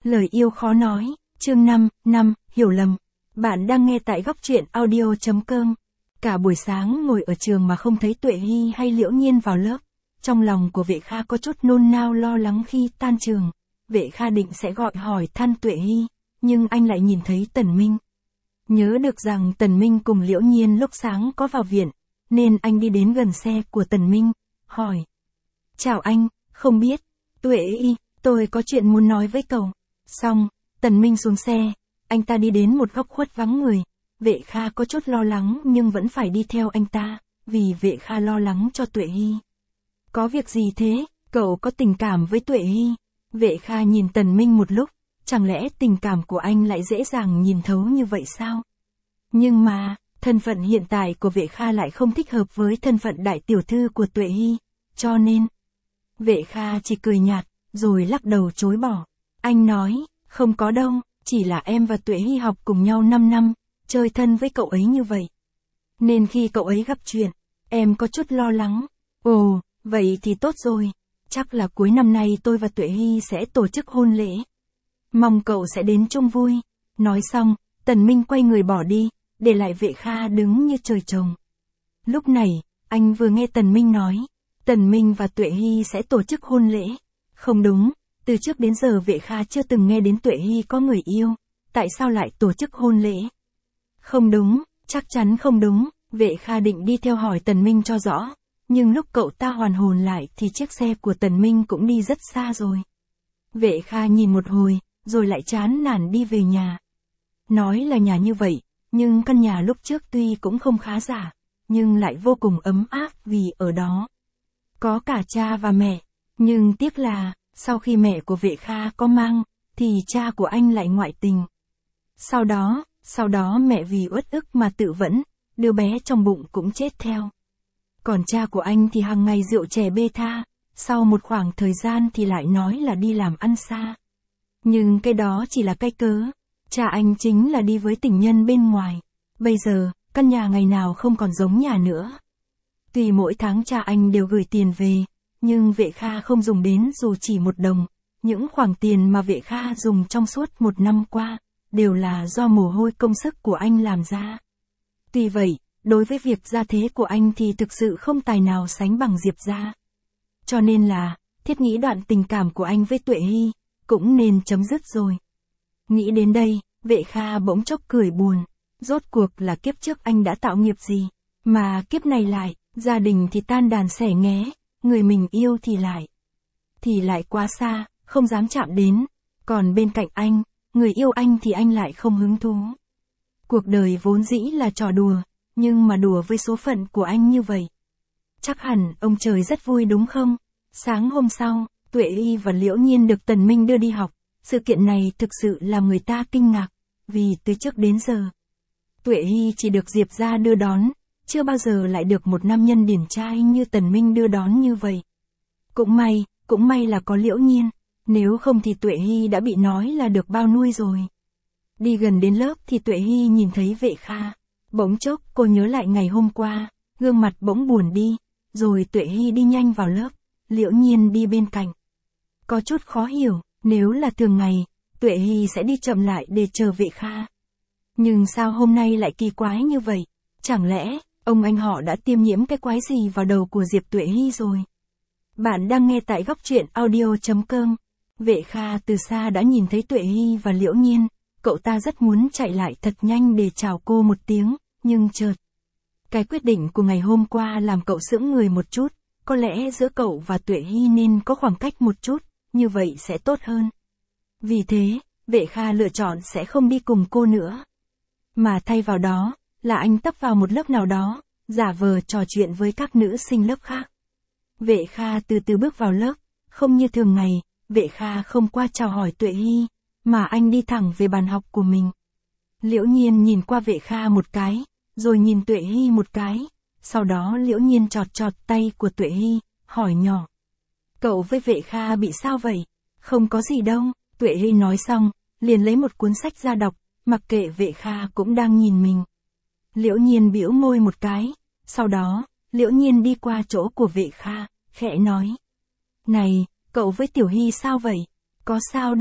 Lời yêu khó nói, chương 5, hiểu lầm. Bạn đang nghe tại góc truyện audio.com. Cả buổi sáng ngồi ở trường mà không thấy Tuệ Hy hay Liễu Nhiên vào lớp. Trong lòng của Vệ Kha có chút nôn nao lo lắng khi tan trường. Vệ Kha định sẽ gọi hỏi thăm Tuệ Hy, nhưng anh lại nhìn thấy Tần Minh. Nhớ được rằng Tần Minh cùng Liễu Nhiên lúc sáng có vào viện, nên anh đi đến gần xe của Tần Minh, hỏi. Chào anh, không biết, Tuệ Hy, tôi có chuyện muốn nói với cậu. Xong, Tần Minh xuống xe, anh ta đi đến một góc khuất vắng người. Vệ Kha có chút lo lắng nhưng vẫn phải đi theo anh ta, vì Vệ Kha lo lắng cho Tuệ Hy. Có việc gì thế, cậu có tình cảm với Tuệ Hy? Vệ Kha nhìn Tần Minh một lúc, chẳng lẽ tình cảm của anh lại dễ dàng nhìn thấu như vậy sao? Nhưng mà, thân phận hiện tại của Vệ Kha lại không thích hợp với thân phận đại tiểu thư của Tuệ Hy, cho nên... Vệ Kha chỉ cười nhạt, rồi lắc đầu chối bỏ. Anh nói, không có đâu, chỉ là em và Tuệ Hy học cùng nhau 5 năm, chơi thân với cậu ấy như vậy. Nên khi cậu ấy gặp chuyện, em có chút lo lắng. Ồ, vậy thì tốt rồi, chắc là cuối năm nay tôi và Tuệ Hy sẽ tổ chức hôn lễ. Mong cậu sẽ đến chung vui. Nói xong, Tần Minh quay người bỏ đi, để lại Vệ Kha đứng như trời trồng. Lúc này, anh vừa nghe Tần Minh nói, Tần Minh và Tuệ Hy sẽ tổ chức hôn lễ. Không đúng, từ trước đến giờ Vệ Kha chưa từng nghe đến Tuệ Hy có người yêu, tại sao lại tổ chức hôn lễ? Không đúng, chắc chắn không đúng, Vệ Kha định đi theo hỏi Tần Minh cho rõ, nhưng lúc cậu ta hoàn hồn lại thì chiếc xe của Tần Minh cũng đi rất xa rồi. Vệ Kha nhìn một hồi, rồi lại chán nản đi về nhà. Nói là nhà như vậy, nhưng căn nhà lúc trước tuy cũng không khá giả, nhưng lại vô cùng ấm áp vì ở đó có cả cha và mẹ, nhưng tiếc là, sau khi mẹ của Vệ Kha có mang, thì cha của anh lại ngoại tình. Sau đó mẹ vì uất ức mà tự vẫn, đứa bé trong bụng cũng chết theo. Còn cha của anh thì hàng ngày rượu chè bê tha, sau một khoảng thời gian thì lại nói là đi làm ăn xa. Nhưng cái đó chỉ là cái cớ, cha anh chính là đi với tình nhân bên ngoài. Bây giờ, căn nhà ngày nào không còn giống nhà nữa. Tuy mỗi tháng cha anh đều gửi tiền về, nhưng Vệ Kha không dùng đến dù chỉ một đồng. Những khoản tiền mà Vệ Kha dùng trong suốt một năm qua, đều là do mồ hôi công sức của anh làm ra. Tuy vậy, đối với việc gia thế của anh thì thực sự không tài nào sánh bằng Diệp gia. Cho nên là, thiết nghĩ đoạn tình cảm của anh với Tuệ Hy, cũng nên chấm dứt rồi. Nghĩ đến đây, Vệ Kha bỗng chốc cười buồn. Rốt cuộc là kiếp trước anh đã tạo nghiệp gì, mà kiếp này lại, gia đình thì tan đàn xẻ nghé, người mình yêu thì lại quá xa, không dám chạm đến. Còn bên cạnh anh, người yêu anh thì anh lại không hứng thú. Cuộc đời vốn dĩ là trò đùa, nhưng mà đùa với số phận của anh như vậy. Chắc hẳn ông trời rất vui đúng không? Sáng hôm sau, Tuệ Hy và Liễu Nhiên được Tần Minh đưa đi học. Sự kiện này thực sự làm người ta kinh ngạc, vì từ trước đến giờ, Tuệ Hy chỉ được Diệp gia đưa đón, chưa bao giờ lại được một nam nhân điển trai như Tần Minh đưa đón như vậy. Cũng may là có Liễu Nhiên, nếu không thì Tuệ Hy đã bị nói là được bao nuôi rồi. Đi gần đến lớp thì Tuệ Hy nhìn thấy Vệ Kha, bỗng chốc cô nhớ lại ngày hôm qua, gương mặt bỗng buồn đi, rồi Tuệ Hy đi nhanh vào lớp, Liễu Nhiên đi bên cạnh. Có chút khó hiểu, nếu là thường ngày, Tuệ Hy sẽ đi chậm lại để chờ Vệ Kha. Nhưng sao hôm nay lại kỳ quái như vậy? Chẳng lẽ, ông anh họ đã tiêm nhiễm cái quái gì vào đầu của Diệp Tuệ Hy rồi? Bạn đang nghe tại góc truyện audio.com. Vệ Kha từ xa đã nhìn thấy Tuệ Hy và Liễu Nhiên, cậu ta rất muốn chạy lại thật nhanh để chào cô một tiếng, nhưng chợt. Cái quyết định của ngày hôm qua làm cậu sững người một chút, có lẽ giữa cậu và Tuệ Hy nên có khoảng cách một chút, như vậy sẽ tốt hơn. Vì thế, Vệ Kha lựa chọn sẽ không đi cùng cô nữa. Mà thay vào đó, là anh tấp vào một lớp nào đó, giả vờ trò chuyện với các nữ sinh lớp khác. Vệ Kha từ từ bước vào lớp, không như thường ngày, Vệ Kha không qua chào hỏi Tuệ Hy, mà anh đi thẳng về bàn học của mình. Liễu Nhiên nhìn qua Vệ Kha một cái, rồi nhìn Tuệ Hy một cái, sau đó Liễu Nhiên chọt chọt tay của Tuệ Hy, hỏi nhỏ. Cậu với Vệ Kha bị sao vậy? Không có gì đâu, Tuệ Hy nói xong, liền lấy một cuốn sách ra đọc, mặc kệ Vệ Kha cũng đang nhìn mình. Liễu Nhiên bĩu môi một cái, sau đó, Liễu Nhiên đi qua chỗ của Vệ Kha, khẽ nói. Này, cậu với Tiểu Hy sao vậy? Có sao đâu,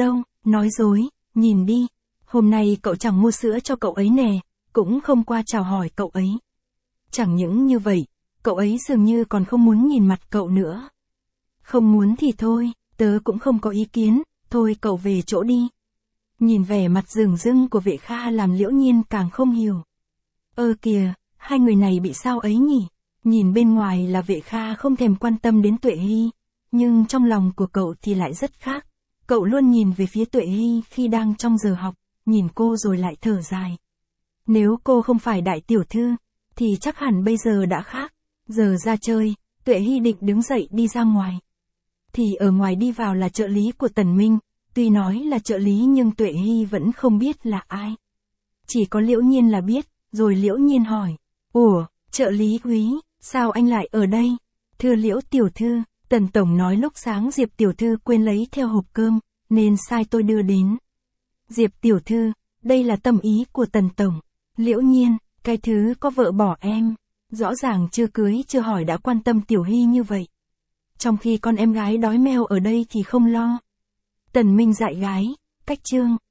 Nói dối, nhìn đi. Hôm nay cậu chẳng mua sữa cho cậu ấy nè, cũng không qua chào hỏi cậu ấy. Chẳng những như vậy, cậu ấy dường như còn không muốn nhìn mặt cậu nữa. Không muốn thì thôi, tớ cũng không có ý kiến, thôi cậu về chỗ đi. Nhìn vẻ mặt dửng dưng của Vệ Kha làm Liễu Nhiên càng không hiểu. Kìa, hai người này bị sao ấy nhỉ? Nhìn bên ngoài là Vệ Kha không thèm quan tâm đến Tuệ Hy, nhưng trong lòng của cậu thì lại rất khác. Cậu luôn nhìn về phía Tuệ Hy khi đang trong giờ học, nhìn cô rồi lại thở dài. Nếu cô không phải đại tiểu thư, thì chắc hẳn bây giờ đã khác. Giờ ra chơi, Tuệ Hy định đứng dậy đi ra ngoài. Thì ở ngoài đi vào là trợ lý của Tần Minh, tuy nói là trợ lý nhưng Tuệ Hy vẫn không biết là ai. Chỉ có Liễu Nhiên là biết, rồi Liễu Nhiên hỏi. Ủa, trợ lý quý, sao anh lại ở đây? Thưa Liễu tiểu thư, Tần Tổng nói lúc sáng Diệp tiểu thư quên lấy theo hộp cơm, nên sai tôi đưa đến. Diệp tiểu thư, đây là tâm ý của Tần Tổng. Liễu Nhiên, cái thứ có vợ bỏ em, rõ ràng chưa cưới chưa hỏi đã quan tâm Tiểu Hy như vậy. Trong khi con em gái đói meo ở đây thì không lo. Tần Minh dạy gái, cách chương.